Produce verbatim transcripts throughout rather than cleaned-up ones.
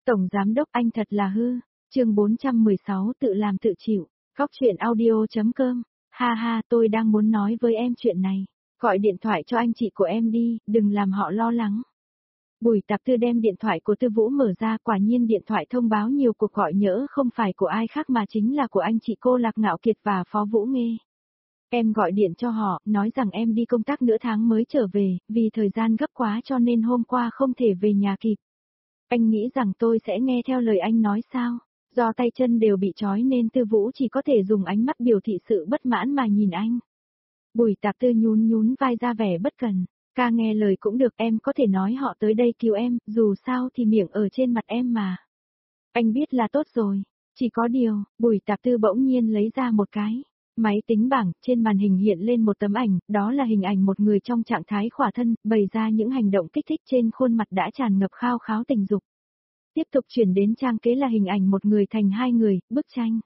Tổng giám đốc anh thật là hư. Chương bốn trăm mười sáu tự làm tự chịu. Góc truyện audio.com. Ha ha, tôi đang muốn nói với em chuyện này. Gọi điện thoại cho anh chị của em đi, đừng làm họ lo lắng. Bùi Tạp Tư đem điện thoại của Tư Vũ mở ra, quả nhiên điện thoại thông báo nhiều cuộc gọi nhỡ không phải của ai khác mà chính là của anh chị cô Lạc Ngạo Kiệt và Phó Vũ Nghê. Em gọi điện cho họ, nói rằng em đi công tác nửa tháng mới trở về, vì thời gian gấp quá cho nên hôm qua không thể về nhà kịp. Anh nghĩ rằng tôi sẽ nghe theo lời anh nói sao? Do tay chân đều bị trói nên Tư Vũ chỉ có thể dùng ánh mắt biểu thị sự bất mãn mà nhìn anh. Bùi Tạp Tư nhún nhún vai ra vẻ bất cần. Ca nghe lời cũng được, em có thể nói họ tới đây cứu em, dù sao thì miệng ở trên mặt em mà. Anh biết là tốt rồi. Chỉ có điều, Bùi Tạp Tư bỗng nhiên lấy ra một cái máy tính bảng, trên màn hình hiện lên một tấm ảnh, đó là hình ảnh một người trong trạng thái khỏa thân, bày ra những hành động kích thích trên khuôn mặt đã tràn ngập khao khát tình dục. Tiếp tục chuyển đến trang kế là hình ảnh một người thành hai người, bức tranh.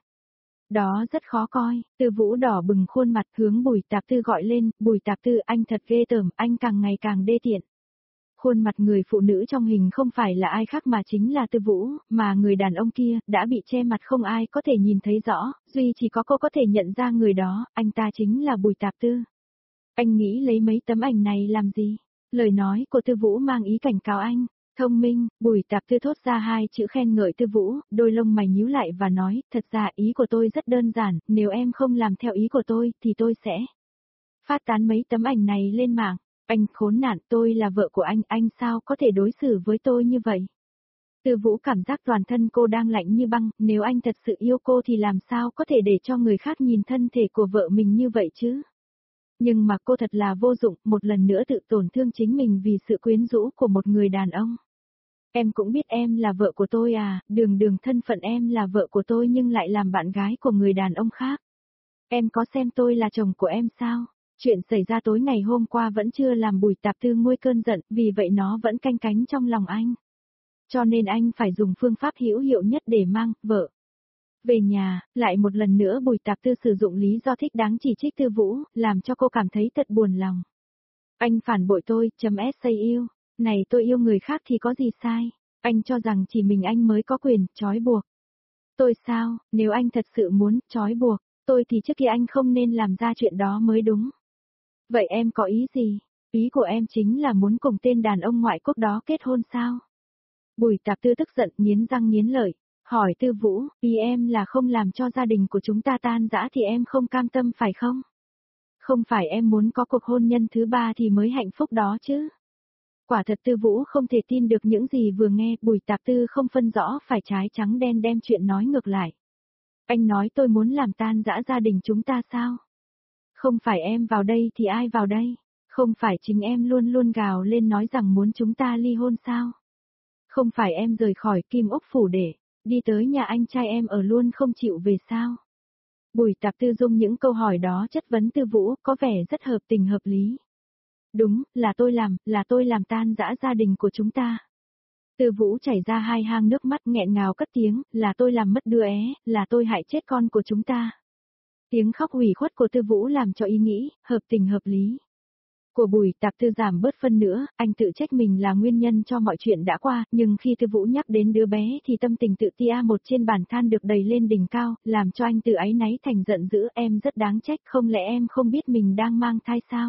Đó rất khó coi, Tư Vũ đỏ bừng khuôn mặt hướng Bùi Tạp Tư gọi lên, Bùi Tạp Tư anh thật ghê tởm, anh càng ngày càng đê tiện. Khuôn mặt người phụ nữ trong hình không phải là ai khác mà chính là Tư Vũ, mà người đàn ông kia đã bị che mặt không ai có thể nhìn thấy rõ, duy chỉ có cô có thể nhận ra người đó, anh ta chính là Bùi Tạp Tư. Anh nghĩ lấy mấy tấm ảnh này làm gì? Lời nói của Tư Vũ mang ý cảnh cáo anh. Thông minh, Bùi Tạp Tư thốt ra hai chữ khen ngợi Tư Vũ, đôi lông mày nhíu lại và nói, thật ra ý của tôi rất đơn giản, nếu em không làm theo ý của tôi, thì tôi sẽ phát tán mấy tấm ảnh này lên mạng. Anh khốn nạn, tôi là vợ của anh, anh sao có thể đối xử với tôi như vậy? Tư Vũ cảm giác toàn thân cô đang lạnh như băng, nếu anh thật sự yêu cô thì làm sao có thể để cho người khác nhìn thân thể của vợ mình như vậy chứ? Nhưng mà cô thật là vô dụng, một lần nữa tự tổn thương chính mình vì sự quyến rũ của một người đàn ông. Em cũng biết em là vợ của tôi à, đường đường thân phận em là vợ của tôi nhưng lại làm bạn gái của người đàn ông khác. Em có xem tôi là chồng của em sao? Chuyện xảy ra tối ngày hôm qua vẫn chưa làm Bùi Tạp Tư nguôi cơn giận, vì vậy nó vẫn canh cánh trong lòng anh. Cho nên anh phải dùng phương pháp hữu hiệu nhất để mang vợ về nhà. Lại một lần nữa Bùi Tạp Tư sử dụng lý do thích đáng chỉ trích Tư Vũ, làm cho cô cảm thấy thật buồn lòng. Anh phản bội tôi, chấm sa yêu. Này tôi yêu người khác thì có gì sai? Anh cho rằng chỉ mình anh mới có quyền trói buộc tôi sao? Nếu anh thật sự muốn trói buộc tôi thì trước kia anh không nên làm ra chuyện đó mới đúng. Vậy em có ý gì? Ý của em chính là muốn cùng tên đàn ông ngoại quốc đó kết hôn sao? Bùi Tạp Tư tức giận nghiến răng nghiến lợi, hỏi Tư Vũ, ý em là không làm cho gia đình của chúng ta tan rã thì em không cam tâm phải không? Không phải em muốn có cuộc hôn nhân thứ ba thì mới hạnh phúc đó chứ? Quả thật Tư Vũ không thể tin được những gì vừa nghe, Bùi Tạp Tư không phân rõ phải trái trắng đen đem chuyện nói ngược lại. Anh nói tôi muốn làm tan rã gia đình chúng ta sao? Không phải em vào đây thì ai vào đây? Không phải chính em luôn luôn gào lên nói rằng muốn chúng ta ly hôn sao? Không phải em rời khỏi Kim Ốc Phủ để đi tới nhà anh trai em ở luôn không chịu về sao? Bùi Tạp Tư dùng những câu hỏi đó chất vấn Tư Vũ, có vẻ rất hợp tình hợp lý. Đúng, là tôi làm, là tôi làm tan rã gia đình của chúng ta. Tư Vũ chảy ra hai hang nước mắt nghẹn ngào cất tiếng, là tôi làm mất đứa é, là tôi hại chết con của chúng ta. Tiếng khóc ủy khuất của Tư Vũ làm cho ý nghĩ, hợp tình hợp lý của Bùi Tạp Tư giảm bớt phân nữa, anh tự trách mình là nguyên nhân cho mọi chuyện đã qua, nhưng khi Tư Vũ nhắc đến đứa bé thì tâm tình tự tia một trên bàn than được đẩy lên đỉnh cao, làm cho anh tự áy náy thành giận dữ, em rất đáng trách, không lẽ em không biết mình đang mang thai sao?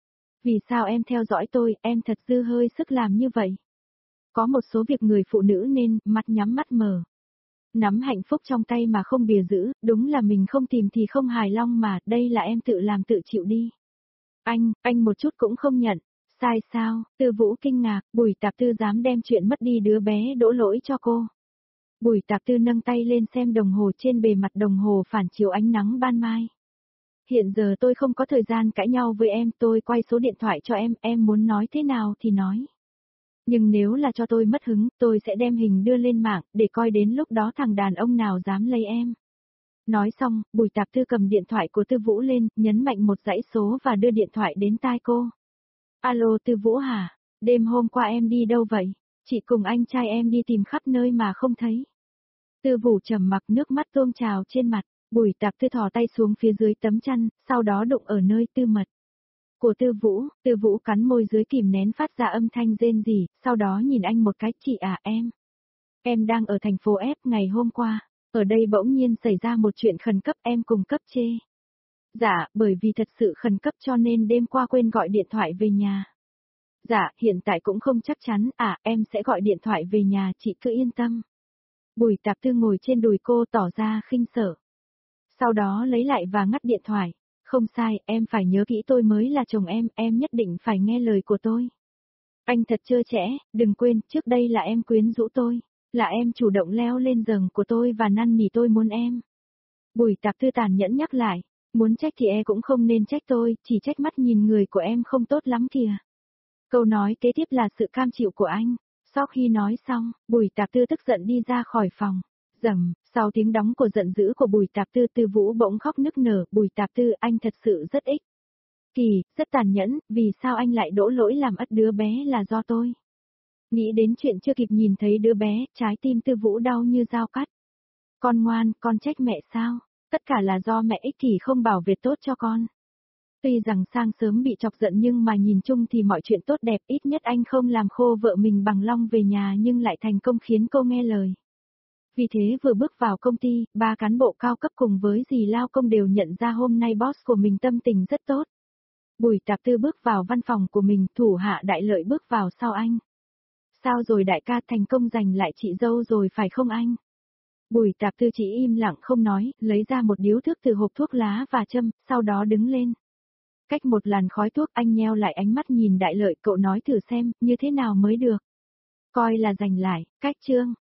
Vì sao em theo dõi tôi, em thật dư hơi sức làm như vậy? Có một số việc người phụ nữ nên, mắt nhắm mắt mở. Nắm hạnh phúc trong tay mà không bìa giữ, đúng là mình không tìm thì không hài lòng mà, đây là em tự làm tự chịu đi. Anh, anh một chút cũng không nhận. Sai sao? Tư Vũ kinh ngạc, Bùi Tạp Tư dám đem chuyện mất đi đứa bé đổ lỗi cho cô. Bùi Tạp Tư nâng tay lên xem đồng hồ, trên bề mặt đồng hồ phản chiếu ánh nắng ban mai. Hiện giờ tôi không có thời gian cãi nhau với em, tôi quay số điện thoại cho em, em muốn nói thế nào thì nói. Nhưng nếu là cho tôi mất hứng, tôi sẽ đem hình đưa lên mạng, để coi đến lúc đó thằng đàn ông nào dám lấy em. Nói xong, Bùi Tạp Tư cầm điện thoại của Tư Vũ lên, nhấn mạnh một dãy số và đưa điện thoại đến tai cô. Alo Tư Vũ hả? Đêm hôm qua em đi đâu vậy? Chị cùng anh trai em đi tìm khắp nơi mà không thấy. Tư Vũ trầm mặc, nước mắt tuôn trào trên mặt. Bùi Tạp Tư thò tay xuống phía dưới tấm chăn, sau đó đụng ở nơi tư mật của Tư Vũ. Tư Vũ cắn môi dưới kìm nén phát ra âm thanh rên rỉ, sau đó nhìn anh một cái, chị à em. Em đang ở thành phố F ngày hôm qua, ở đây bỗng nhiên xảy ra một chuyện khẩn cấp em cùng cấp chê. Dạ, bởi vì thật sự khẩn cấp cho nên đêm qua quên gọi điện thoại về nhà. Dạ, hiện tại cũng không chắc chắn, à, em sẽ gọi điện thoại về nhà, chị cứ yên tâm. Bùi Tạp Tư ngồi trên đùi cô tỏ ra khinh sở. Sau đó lấy lại và ngắt điện thoại. Không sai, em phải nhớ kỹ tôi mới là chồng em, em nhất định phải nghe lời của tôi. Anh thật trơ trẽ, đừng quên, trước đây là em quyến rũ tôi, là em chủ động leo lên giường của tôi và năn nỉ tôi muốn em. Bùi Tạp Tư tàn nhẫn nhắc lại, muốn trách thì e cũng không nên trách tôi, chỉ trách mắt nhìn người của em không tốt lắm kìa. Câu nói kế tiếp là sự cam chịu của anh. Sau khi nói xong, Bùi Tạp Tư tức giận đi ra khỏi phòng. Rầm, sau tiếng đóng của giận dữ của Bùi Tạp Tư, Tư Vũ bỗng khóc nức nở. Bùi Tạp Tư, anh thật sự rất ích kỳ, rất tàn nhẫn, vì sao anh lại đổ lỗi làm ất đứa bé là do tôi? Nghĩ đến chuyện chưa kịp nhìn thấy đứa bé, trái tim Tư Vũ đau như dao cắt. Con ngoan, con trách mẹ sao? Tất cả là do mẹ ích kỷ không bảo vệ tốt cho con. Tuy rằng sang sớm bị chọc giận nhưng mà nhìn chung thì mọi chuyện tốt đẹp, ít nhất anh không làm khô vợ mình bằng long về nhà nhưng lại thành công khiến cô nghe lời. Vì thế vừa bước vào công ty, ba cán bộ cao cấp cùng với dì Lao Công đều nhận ra hôm nay boss của mình tâm tình rất tốt. Bùi Tạp Tư bước vào văn phòng của mình, thủ hạ Đại Lợi bước vào sau anh. Sao rồi đại ca, thành công giành lại chị dâu rồi phải không anh? Bùi Tạp Tư chỉ im lặng không nói, lấy ra một điếu thuốc từ hộp thuốc lá và châm, sau đó đứng lên. Cách một làn khói thuốc anh nheo lại ánh mắt nhìn Đại Lợi, cậu nói thử xem, như thế nào mới được. Coi là giành lại, cách trương.